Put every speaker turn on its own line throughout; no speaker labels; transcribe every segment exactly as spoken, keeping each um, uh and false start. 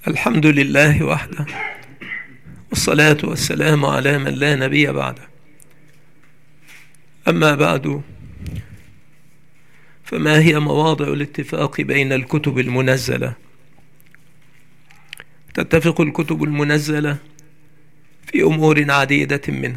الحمد لله وحده، والصلاة والسلام على من لا نبي بعده. أما بعد، فما هي مواضع الاتفاق بين الكتب المنزلة؟ تتفق الكتب المنزلة في أمور عديدة منها: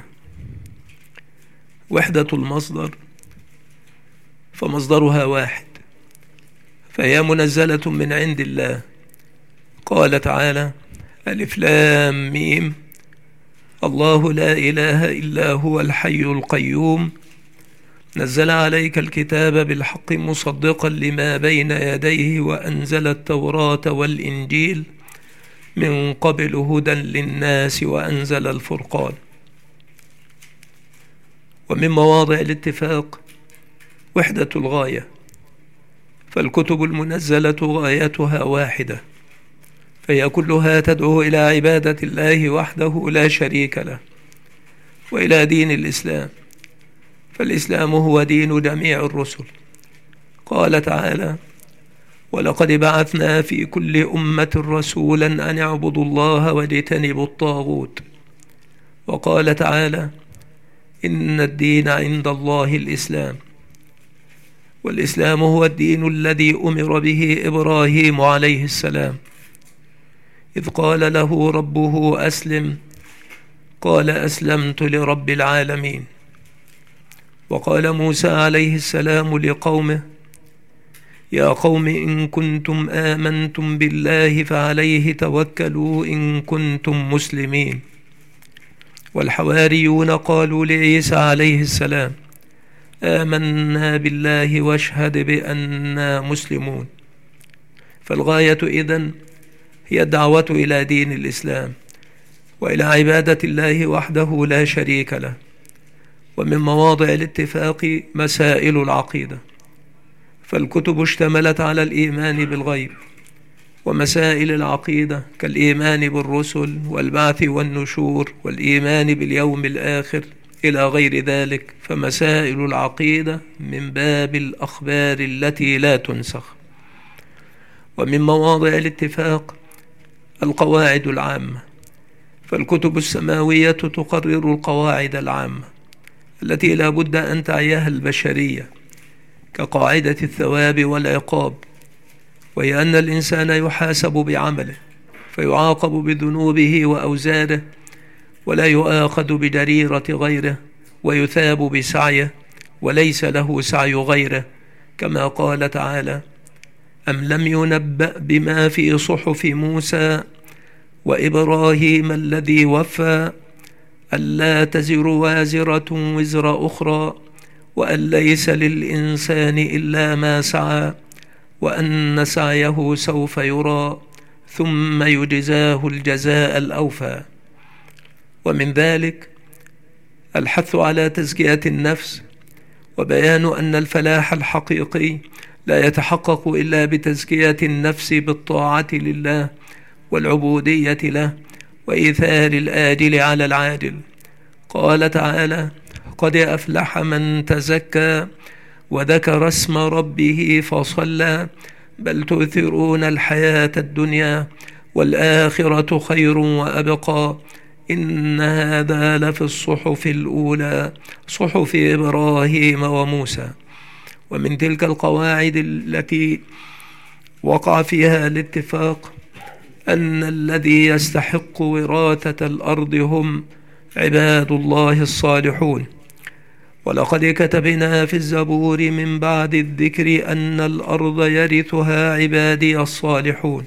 وحدة المصدر، فمصدرها واحد، فهي منزلة من عند الله. قال تعالى: ألف لام ميم، الله لا إله إلا هو الحي القيوم، نزل عليك الكتاب بالحق مصدقا لما بين يديه وأنزل التوراة والإنجيل من قبل هدى للناس وأنزل الفرقان. ومن مواضع الاتفاق وحدة الغاية، فالكتب المنزلة غايتها واحدة، فهي كلها تدعو إلى عبادة الله وحده لا شريك له، وإلى دين الإسلام، فالإسلام هو دين جميع الرسل. قال تعالى: ولقد بعثنا في كل أمة رسولا أن اعبدوا الله واجتنبوا الطاغوت. وقال تعالى: إن الدين عند الله الإسلام. والإسلام هو الدين الذي أمر به إبراهيم عليه السلام، إذ قال له ربه أسلم، قال أسلمت لرب العالمين. وقال موسى عليه السلام لقومه: يا قوم إن كنتم آمنتم بالله فعليه توكلوا إن كنتم مسلمين. والحواريون قالوا لعيسى عليه السلام: آمنا بالله واشهد بأننا مسلمون. فالغاية إذن هي الدعوة إلى دين الإسلام وإلى عبادة الله وحده لا شريك له. ومن مواضع الاتفاق مسائل العقيدة، فالكتب اشتملت على الإيمان بالغيب، ومسائل العقيدة كالإيمان بالرسل والبعث والنشور والإيمان باليوم الآخر إلى غير ذلك، فمسائل العقيدة من باب الأخبار التي لا تنسخ. ومن مواضع الاتفاق القواعد العامة، فالكتب السماوية تقرر القواعد العامة التي لا بد أن تعيها البشرية، كقاعدة الثواب والعقاب، وهي أن الإنسان يحاسب بعمله فيعاقب بذنوبه وأوزاره، ولا يؤاخذ بجريرة غيره، ويثاب بسعيه وليس له سعي غيره، كما قال تعالى: أم لم ينبأ بما في صحف موسى وإبراهيم الذي وفى ألا تزر وازرة وزر أخرى وأن ليس للإنسان إلا ما سعى وأن سعيه سوف يرى ثم يجزاه الجزاء الأوفى. ومن ذلك الحث على تزكية النفس، وبيان أن الفلاح الحقيقي لا يتحقق إلا بتزكية النفس بالطاعة لله والعبودية له وإيثار الآجل على العاجل. قال تعالى: قد أفلح من تزكى وذكر اسم ربه فصلى بل تؤثرون الحياة الدنيا والآخرة خير وأبقى إن هذا لفي الصحف الأولى صحف إبراهيم وموسى. ومن تلك القواعد التي وقع فيها الاتفاق أن الذي يستحق وراثة الأرض هم عباد الله الصالحون. ولقد كتبنا في الزبور من بعد الذكر أن الأرض يرثها عبادي الصالحون.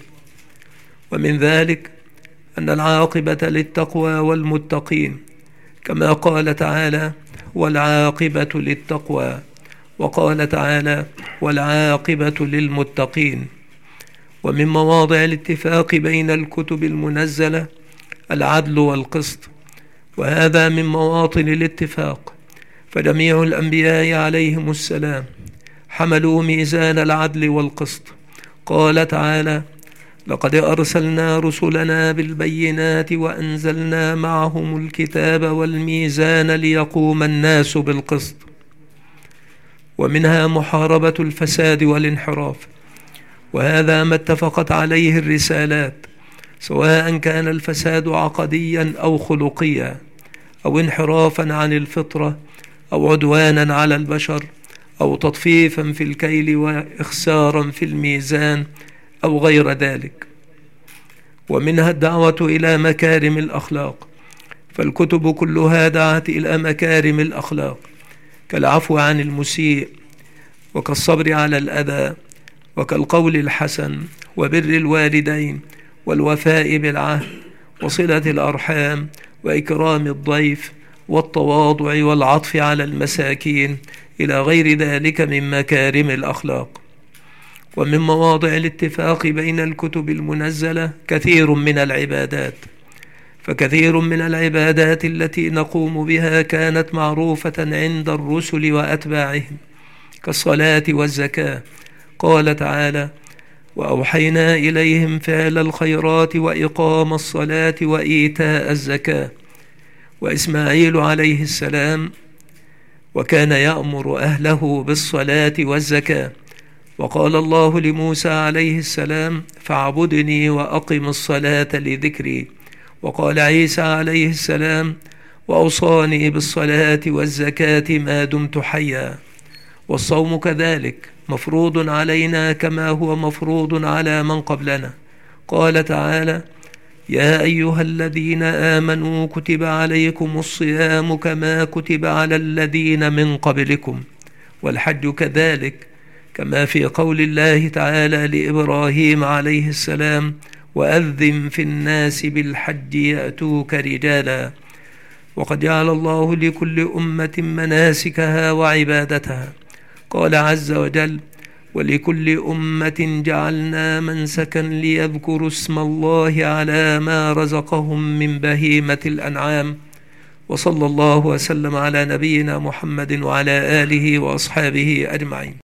ومن ذلك أن العاقبة للتقوى والمتقين، كما قال تعالى: والعاقبة للتقوى، وقال تعالى: والعاقبة للمتقين. ومن مواضع الاتفاق بين الكتب المنزلة العدل والقسط، وهذا من مواطن الاتفاق، فجميع الأنبياء عليهم السلام حملوا ميزان العدل والقسط. قال تعالى: لقد أرسلنا رسلنا بالبينات وأنزلنا معهم الكتاب والميزان ليقوم الناس بالقسط. ومنها محاربة الفساد والانحراف، وهذا ما اتفقت عليه الرسالات، سواء كان الفساد عقديا أو خلقيا أو انحرافا عن الفطرة أو عدوانا على البشر أو تطفيفا في الكيل وإخسارا في الميزان أو غير ذلك. ومنها الدعوة إلى مكارم الأخلاق، فالكتب كلها دعت إلى مكارم الأخلاق كالعفو عن المسيء وكالصبر على الأذى وكالقول الحسن وبر الوالدين والوفاء بالعهد وصلة الأرحام وإكرام الضيف والتواضع والعطف على المساكين إلى غير ذلك من مكارم الأخلاق. ومن مواضع الاتفاق بين الكتب المنزلة كثير من العبادات، فكثير من العبادات التي نقوم بها كانت معروفة عند الرسل وأتباعهم كالصلاة والزكاة. قال تعالى: وأوحينا إليهم فعل الخيرات وإقام الصلاة وإيتاء الزكاة. وإسماعيل عليه السلام وكان يأمر أهله بالصلاة والزكاة. وقال الله لموسى عليه السلام: فاعبدني وأقم الصلاة لذكري. وقال عيسى عليه السلام: وأوصاني بالصلاة والزكاة ما دمت حيا. والصوم كذلك مفروض علينا كما هو مفروض على من قبلنا. قال تعالى: يا أيها الذين آمنوا كتب عليكم الصيام كما كتب على الذين من قبلكم. والحج كذلك كما في قول الله تعالى لإبراهيم عليه السلام: وأذن في الناس بالحج يأتوك رجالا. وقد جعل الله لكل أمة مناسكها وعبادتها. قال عز وجل: ولكل أمة جعلنا منسكا ليذكروا اسم الله على ما رزقهم من بهيمة الأنعام. وصلى الله وسلم على نبينا محمد وعلى آله وأصحابه أجمعين.